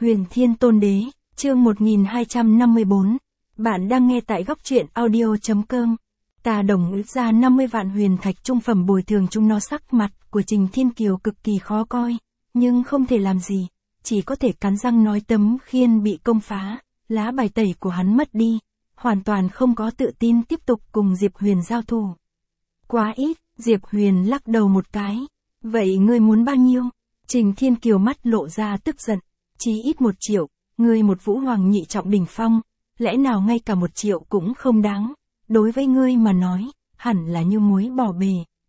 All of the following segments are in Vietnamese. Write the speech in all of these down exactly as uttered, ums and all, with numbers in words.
Huyền Thiên Tôn Đế, chương một nghìn hai trăm năm mươi bốn. Bạn đang nghe tại góc truyện audio.com. Ta đồng ý ra năm mươi vạn huyền thạch trung phẩm bồi thường chúng nó. Sắc mặt của Trình Thiên Kiều cực kỳ khó coi, nhưng không thể làm gì, chỉ có thể cắn răng nói tấm khiên bị công phá, lá bài tẩy của hắn mất đi, hoàn toàn không có tự tin tiếp tục cùng Diệp Huyền giao thủ. Quá ít, Diệp Huyền lắc đầu một cái. Vậy ngươi muốn bao nhiêu? Trình Thiên Kiều mắt lộ ra tức giận. Chí ít một triệu, ngươi một vũ hoàng nhị trọng đỉnh phong, lẽ nào ngay cả một triệu cũng không đáng, đối với ngươi mà nói, hẳn là như muối bỏ bề.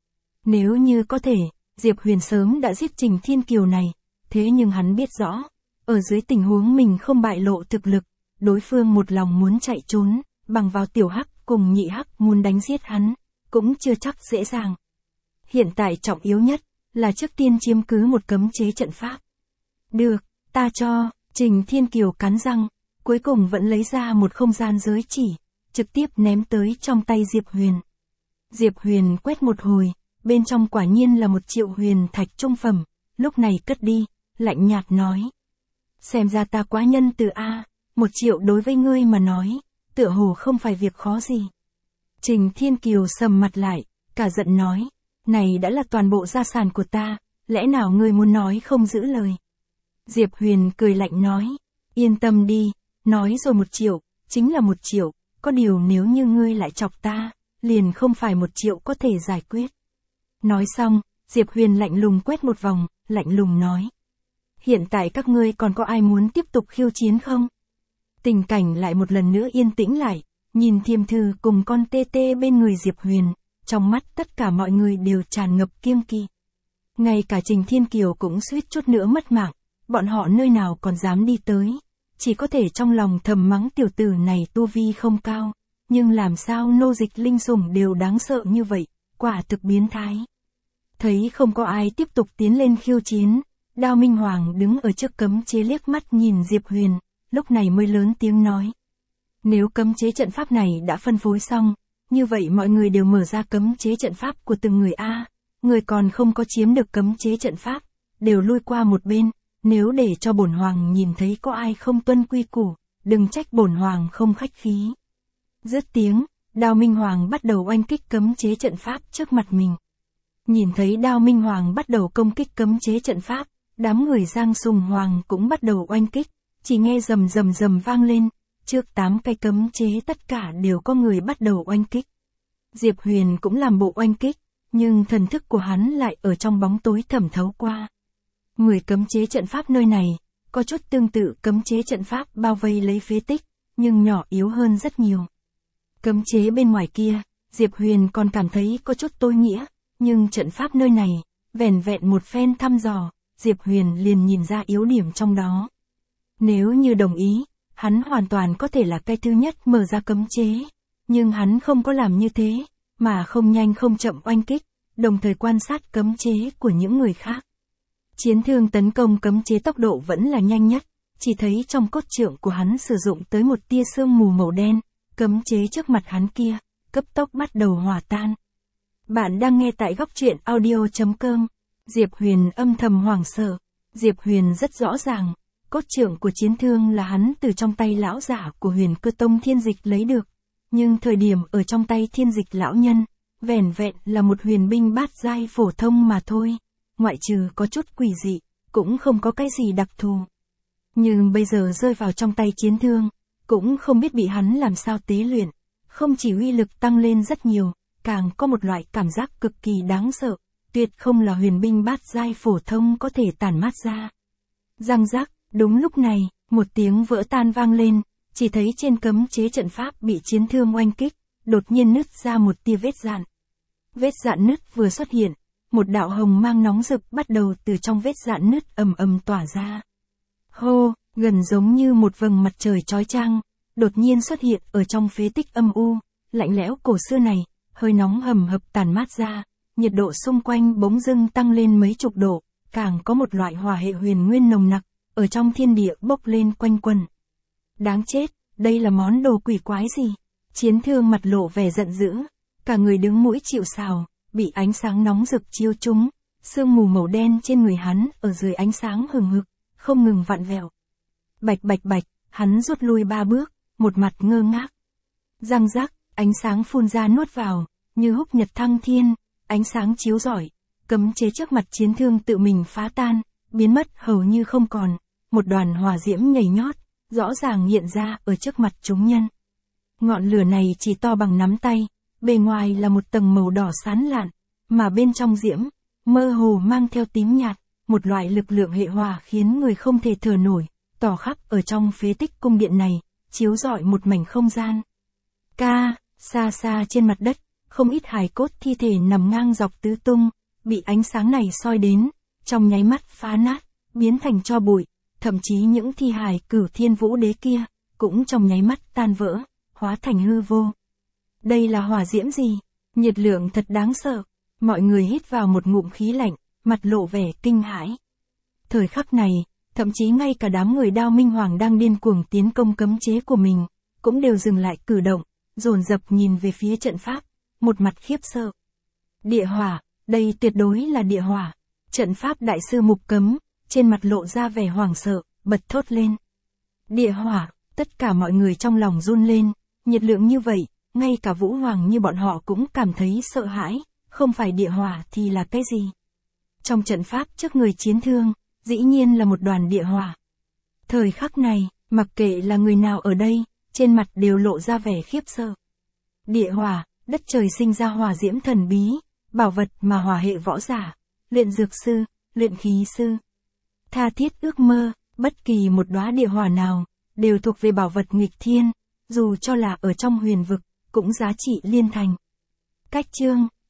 Nếu như có thể, Diệp Huyền sớm đã giết Trình Thiên Kiều này, thế nhưng hắn biết rõ, ở dưới tình huống mình không bại lộ thực lực, đối phương một lòng muốn chạy trốn, bằng vào tiểu hắc cùng nhị hắc muốn đánh giết hắn, cũng chưa chắc dễ dàng. Hiện tại trọng yếu nhất, là trước tiên chiếm cứ một cấm chế trận pháp. Được, ta cho. Trình Thiên Kiều cắn răng, cuối cùng vẫn lấy ra một không gian giới chỉ, trực tiếp ném tới trong tay Diệp Huyền. Diệp Huyền quét một hồi, bên trong quả nhiên là một triệu huyền thạch trung phẩm, lúc này cất đi, lạnh nhạt nói. Xem ra ta quá nhân từ A, một triệu đối với ngươi mà nói, tựa hồ không phải việc khó gì. Trình Thiên Kiều sầm mặt lại, cả giận nói, này đã là toàn bộ gia sản của ta, lẽ nào ngươi muốn nói không giữ lời? Diệp Huyền cười lạnh nói, yên tâm đi, nói rồi một triệu, chính là một triệu, có điều nếu như ngươi lại chọc ta, liền không phải một triệu có thể giải quyết. Nói xong, Diệp Huyền lạnh lùng quét một vòng, lạnh lùng nói. Hiện tại các ngươi còn có ai muốn tiếp tục khiêu chiến không? Tình cảnh lại một lần nữa yên tĩnh lại, nhìn Thiêm Thư cùng con tê tê bên người Diệp Huyền, trong mắt tất cả mọi người đều tràn ngập kiêng kỵ. Ngay cả Trình Thiên Kiều cũng suýt chút nữa mất mạng. Bọn họ nơi nào còn dám đi tới, chỉ có thể trong lòng thầm mắng tiểu tử này tu vi không cao, nhưng làm sao nô dịch linh sủng đều đáng sợ như vậy, quả thực biến thái. Thấy không có ai tiếp tục tiến lên khiêu chiến, Đao Minh Hoàng đứng ở trước cấm chế liếc mắt nhìn Diệp Huyền, lúc này mới lớn tiếng nói. Nếu cấm chế trận pháp này đã phân phối xong, như vậy mọi người đều mở ra cấm chế trận pháp của từng người A, người còn không có chiếm được cấm chế trận pháp, đều lui qua một bên. Nếu để cho bổn hoàng nhìn thấy có ai không tuân quy củ, đừng trách bổn hoàng không khách khí. Dứt tiếng, Đao Minh Hoàng bắt đầu oanh kích cấm chế trận pháp trước mặt mình. Nhìn thấy Đao Minh Hoàng bắt đầu công kích cấm chế trận pháp, đám người Giang Sùng Hoàng cũng bắt đầu oanh kích, chỉ nghe rầm rầm rầm vang lên, trước tám cái cấm chế tất cả đều có người bắt đầu oanh kích. Diệp Huyền cũng làm bộ oanh kích, nhưng thần thức của hắn lại ở trong bóng tối thẩm thấu qua. Mười cấm chế trận pháp nơi này, có chút tương tự cấm chế trận pháp bao vây lấy phế tích, nhưng nhỏ yếu hơn rất nhiều. Cấm chế bên ngoài kia, Diệp Huyền còn cảm thấy có chút tối nghĩa, nhưng trận pháp nơi này, vẻn vẹn một phen thăm dò, Diệp Huyền liền nhìn ra yếu điểm trong đó. Nếu như đồng ý, hắn hoàn toàn có thể là cái thứ nhất mở ra cấm chế, nhưng hắn không có làm như thế, mà không nhanh không chậm oanh kích, đồng thời quan sát cấm chế của những người khác. Chiến Thương tấn công cấm chế tốc độ vẫn là nhanh nhất, chỉ thấy trong cốt trượng của hắn sử dụng tới một tia sương mù màu đen, cấm chế trước mặt hắn kia, cấp tốc bắt đầu hòa tan. Bạn đang nghe tại góc truyện audio.com. Diệp Huyền âm thầm hoảng sợ. Diệp Huyền rất rõ ràng, cốt trượng của Chiến Thương là hắn từ trong tay lão giả của Huyền Cơ Tông Thiên Dịch lấy được, nhưng thời điểm ở trong tay Thiên Dịch lão nhân, vẻn vẹn là một huyền binh bát giai phổ thông mà thôi. Ngoại trừ có chút quỷ dị, cũng không có cái gì đặc thù. Nhưng bây giờ rơi vào trong tay Chiến Thương, cũng không biết bị hắn làm sao tế luyện, không chỉ uy lực tăng lên rất nhiều, càng có một loại cảm giác cực kỳ đáng sợ, tuyệt không là huyền binh bát giai phổ thông có thể tản mát ra. Răng rắc, đúng lúc này, một tiếng vỡ tan vang lên, chỉ thấy trên cấm chế trận pháp bị Chiến Thương oanh kích, đột nhiên nứt ra một tia vết dạn. Vết dạn nứt vừa xuất hiện, một đạo hồng mang nóng rực bắt đầu từ trong vết dạn nứt ầm ầm tỏa ra. Hô, gần giống như một vầng mặt trời chói chang, đột nhiên xuất hiện ở trong phế tích âm u, lạnh lẽo cổ xưa này, hơi nóng hầm hập tản mát ra, nhiệt độ xung quanh bỗng dưng tăng lên mấy chục độ, càng có một loại hỏa hệ huyền nguyên nồng nặc, ở trong thiên địa bốc lên quanh quần. Đáng chết, đây là món đồ quỷ quái gì? Chiến Thương mặt lộ vẻ giận dữ, cả người đứng mũi chịu sào. Bị ánh sáng nóng rực chiếu trúng, sương mù màu đen trên người hắn ở dưới ánh sáng hừng hực, không ngừng vặn vẹo. Bạch bạch bạch, hắn rút lui ba bước, một mặt ngơ ngác. Răng rắc, ánh sáng phun ra nuốt vào, như húc nhật thăng thiên, ánh sáng chiếu rọi, cấm chế trước mặt chiến thương tự mình phá tan, biến mất hầu như không còn, một đoàn hỏa diễm nhảy nhót, rõ ràng hiện ra ở trước mặt chúng nhân. Ngọn lửa này chỉ to bằng nắm tay, bề ngoài là một tầng màu đỏ sáng lạn, mà bên trong diễm, mơ hồ mang theo tím nhạt, một loại lực lượng hệ hỏa khiến người không thể thở nổi, tỏ khắp ở trong phế tích cung điện này, chiếu rọi một mảnh không gian. Ca, xa xa trên mặt đất, không ít hài cốt thi thể nằm ngang dọc tứ tung, bị ánh sáng này soi đến, trong nháy mắt phá nát, biến thành tro bụi, thậm chí những thi hài Cửu Thiên Vũ Đế kia, cũng trong nháy mắt tan vỡ, hóa thành hư vô. Đây là hỏa diễm gì? Nhiệt lượng thật đáng sợ. Mọi người hít vào một ngụm khí lạnh, mặt lộ vẻ kinh hãi. Thời khắc này, thậm chí ngay cả đám người Đao Minh Hoàng đang điên cuồng tiến công cấm chế của mình, cũng đều dừng lại cử động, dồn dập nhìn về phía trận pháp, một mặt khiếp sợ. Địa hỏa, đây tuyệt đối là địa hỏa. Trận pháp đại sư Mục Cấm, trên mặt lộ ra vẻ hoảng sợ, bật thốt lên. Địa hỏa, tất cả mọi người trong lòng run lên, nhiệt lượng như vậy, ngay cả Vũ Hoàng như bọn họ cũng cảm thấy sợ hãi, không phải địa hỏa thì là cái gì? Trong trận pháp trước người chiến thương, dĩ nhiên là một đoàn địa hỏa. Thời khắc này, mặc kệ là người nào ở đây, trên mặt đều lộ ra vẻ khiếp sợ. Địa hỏa, đất trời sinh ra hỏa diễm thần bí, bảo vật mà hỏa hệ võ giả, luyện dược sư, luyện khí sư. Tha thiết ước mơ, bất kỳ một đóa địa hỏa nào, đều thuộc về bảo vật nghịch thiên, dù cho là ở trong huyền vực, cũng giá trị liên thành. Cách chương